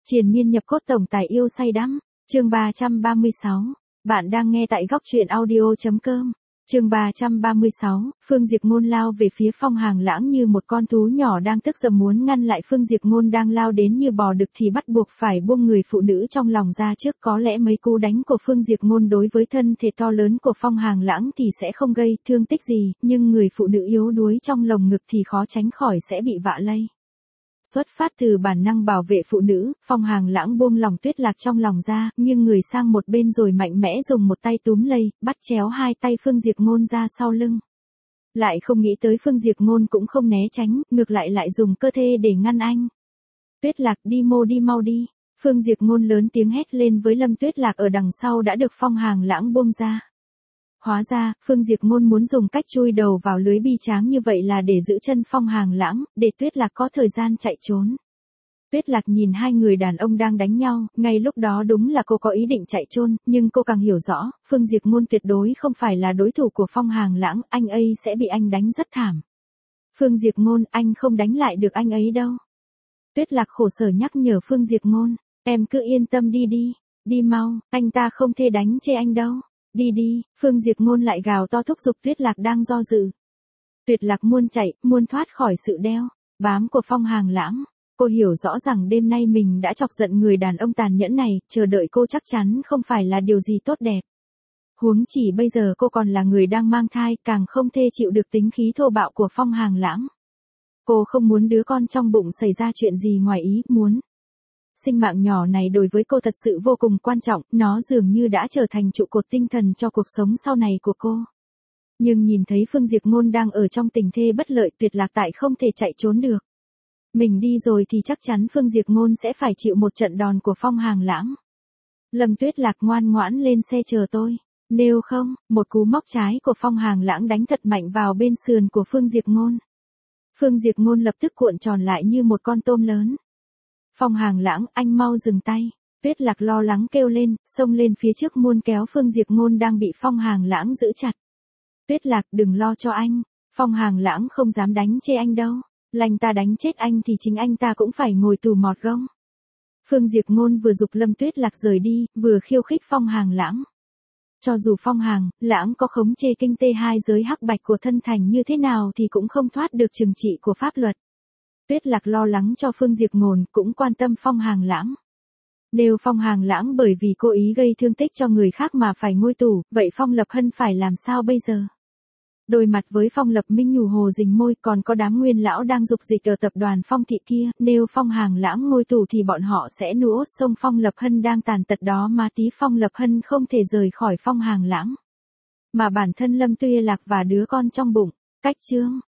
Triền miên nhập cốt tổng tài yêu say đắm. Chương 336. Bạn đang nghe tại góc truyện audio.com. Chương 336, Phương Diệp Ngôn lao về phía Phong Hàng Lãng như một con thú nhỏ đang tức giận muốn ngăn lại Phương Diệp Ngôn đang lao đến như bò đực thì bắt buộc phải buông người phụ nữ trong lòng ra trước. Có lẽ mấy cú đánh của Phương Diệp Ngôn đối với thân thể to lớn của Phong Hàng Lãng thì sẽ không gây thương tích gì, nhưng người phụ nữ yếu đuối trong lồng ngực thì khó tránh khỏi sẽ bị vạ lây. Xuất phát từ bản năng bảo vệ phụ nữ, Phong Hàng Lãng buông lòng Tuyết Lạc trong lòng ra, nghiêng người sang một bên rồi mạnh mẽ dùng một tay túm lấy, bắt chéo hai tay Phương Diệp Ngôn ra sau lưng. Lại không nghĩ tới Phương Diệp Ngôn cũng không né tránh, ngược lại lại dùng cơ thể để ngăn anh. Tuyết Lạc đi mau đi. Phương Diệp Ngôn lớn tiếng hét lên với Lâm Tuyết Lạc ở đằng sau đã được Phong Hàng Lãng buông ra. Hóa ra, Phương Diệp Ngôn muốn dùng cách chui đầu vào lưới bi tráng như vậy là để giữ chân Phong Hàng Lãng, để Tuyết Lạc có thời gian chạy trốn. Tuyết Lạc nhìn hai người đàn ông đang đánh nhau, ngay lúc đó đúng là cô có ý định chạy trốn, nhưng cô càng hiểu rõ, Phương Diệp Ngôn tuyệt đối không phải là đối thủ của Phong Hàng Lãng, anh ấy sẽ bị anh đánh rất thảm. Phương Diệp Ngôn, anh không đánh lại được anh ấy đâu. Tuyết Lạc khổ sở nhắc nhở Phương Diệp Ngôn, em cứ yên tâm đi mau, anh ta không thể đánh chê anh đâu. Đi, Phương Diệp Ngôn lại gào to thúc giục Tuyết Lạc đang do dự. Tuyết Lạc muốn chạy, muốn thoát khỏi sự đeo bám của Phong Hàng Lãng. Cô hiểu rõ rằng đêm nay mình đã chọc giận người đàn ông tàn nhẫn này, chờ đợi cô chắc chắn không phải là điều gì tốt đẹp. Huống chỉ bây giờ cô còn là người đang mang thai, càng không thể chịu được tính khí thô bạo của Phong Hàng Lãng. Cô không muốn đứa con trong bụng xảy ra chuyện gì ngoài ý muốn. Sinh mạng nhỏ này đối với cô thật sự vô cùng quan trọng, nó dường như đã trở thành trụ cột tinh thần cho cuộc sống sau này của cô. Nhưng nhìn thấy Phương Diệp Ngôn đang ở trong tình thế bất lợi, Tuyệt Lạc tại không thể chạy trốn được. Mình đi rồi thì chắc chắn Phương Diệp Ngôn sẽ phải chịu một trận đòn của Phong Hàng Lãng. Lâm Tuyết Lạc ngoan ngoãn lên xe chờ tôi. Nếu không, một cú móc trái của Phong Hàng Lãng đánh thật mạnh vào bên sườn của Phương Diệp Ngôn. Phương Diệp Ngôn lập tức cuộn tròn lại như một con tôm lớn. Phong Hàng Lãng, anh mau dừng tay. Tuyết Lạc lo lắng kêu lên, xông lên phía trước muốn kéo Phương Diệp Ngôn đang bị Phong Hàng Lãng giữ chặt. Tuyết Lạc, đừng lo cho anh. Phong Hàng Lãng không dám đánh chê anh đâu. Lành ta đánh chết anh thì chính anh ta cũng phải ngồi tù mọt gông. Phương Diệp Ngôn vừa giục Lâm Tuyết Lạc rời đi, vừa khiêu khích Phong Hàng Lãng. Cho dù Phong Hàng Lãng có khống chế kinh tê hai giới hắc bạch của thân thành như thế nào thì cũng không thoát được trừng trị của pháp luật. Tuyết Lạc lo lắng cho Phương Diệp Ngôn, cũng quan tâm Phong Hàng Lãng. Nếu Phong Hàng Lãng bởi vì cố ý gây thương tích cho người khác mà phải ngồi tù, vậy Phong Lập Hân phải làm sao bây giờ? Đối mặt với Phong Lập Minh nhủ hồ rình môi, còn có đám nguyên lão đang dục dịch ở tập đoàn Phong thị kia, nếu Phong Hàng Lãng ngồi tù thì bọn họ sẽ nuốt sông Phong Lập Hân đang tàn tật đó mà tí Phong Lập Hân không thể rời khỏi Phong Hàng Lãng. Mà bản thân Lâm Tuyết Lạc và đứa con trong bụng, cách chương